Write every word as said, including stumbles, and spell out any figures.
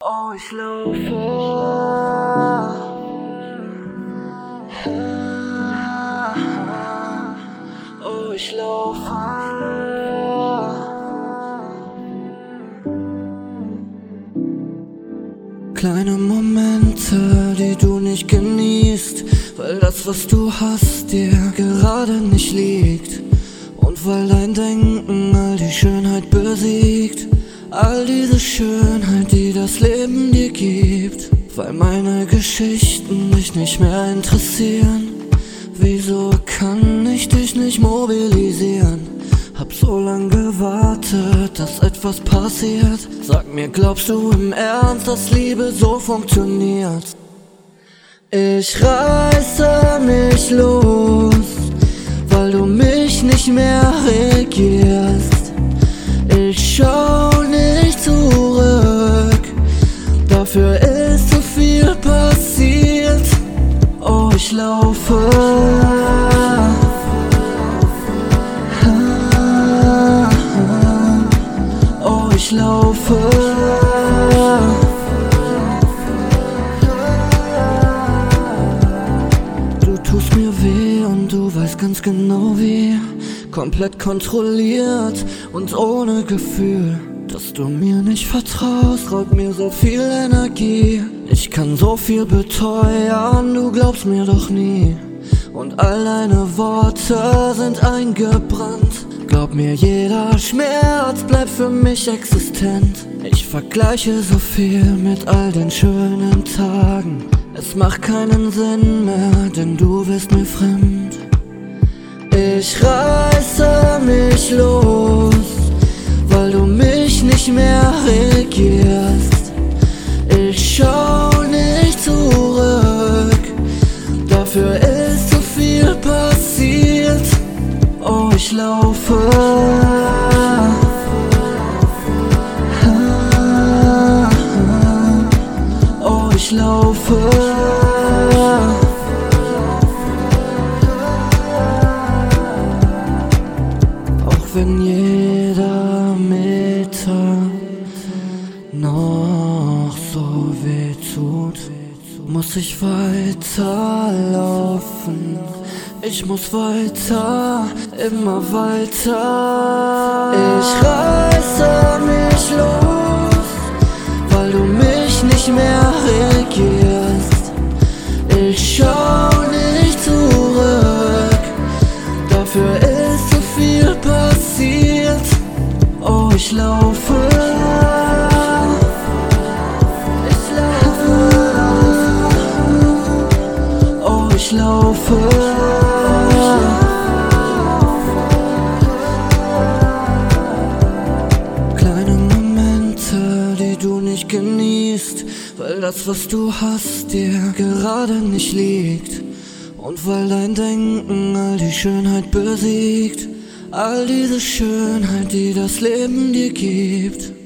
Oh, ich laufe. Oh, ich laufe. Kleine Momente, die du nicht genießt, weil das, was du hast, dir gerade nicht liegt. Und weil dein Denken all die Schönheit besiegt, all diese Schönheit, die das Leben dir gibt. Weil meine Geschichten dich nicht mehr interessieren, wieso kann ich dich nicht mobilisieren? Hab so lange gewartet, dass etwas passiert. Sag mir, glaubst du im Ernst, dass Liebe so funktioniert? Ich reiße mich los, weil du mich nicht mehr regierst. Ich schau nicht zurück, dafür ist zu viel passiert. Oh, ich laufe. Oh, ich laufe. Du tust mir weh und du weißt ganz genau wie. Komplett kontrolliert und ohne Gefühl. Dass du mir nicht vertraust, raubt mir so viel Energie. Ich kann so viel beteuern, du glaubst mir doch nie. Und all deine Worte sind eingebrannt. Glaub mir, jeder Schmerz bleibt für mich existent. Ich vergleiche so viel mit all den schönen Tagen. Es macht keinen Sinn mehr, denn du wirst mir fremd. Ich reiße mich los, weil du mich nicht mehr regierst. Ich schau nicht zurück, dafür ist zu viel passiert. Oh, ich laufe. Oh, ich laufe. Wenn jeder Meter noch so weh tut, muss ich weiterlaufen. Ich muss weiter, immer weiter. Ich reiße mich los, weil du mich nicht mehr regierst. Ich schau nicht zurück, dafür ist zu viel passiert. Oh, ich laufe. Ich laufe. Oh, ich laufe. Kleine Momente, die du nicht genießt, weil das, was du hast, dir gerade nicht liegt. Und weil dein Denken all die Schönheit besiegt, all diese Schönheit, die das Leben dir gibt.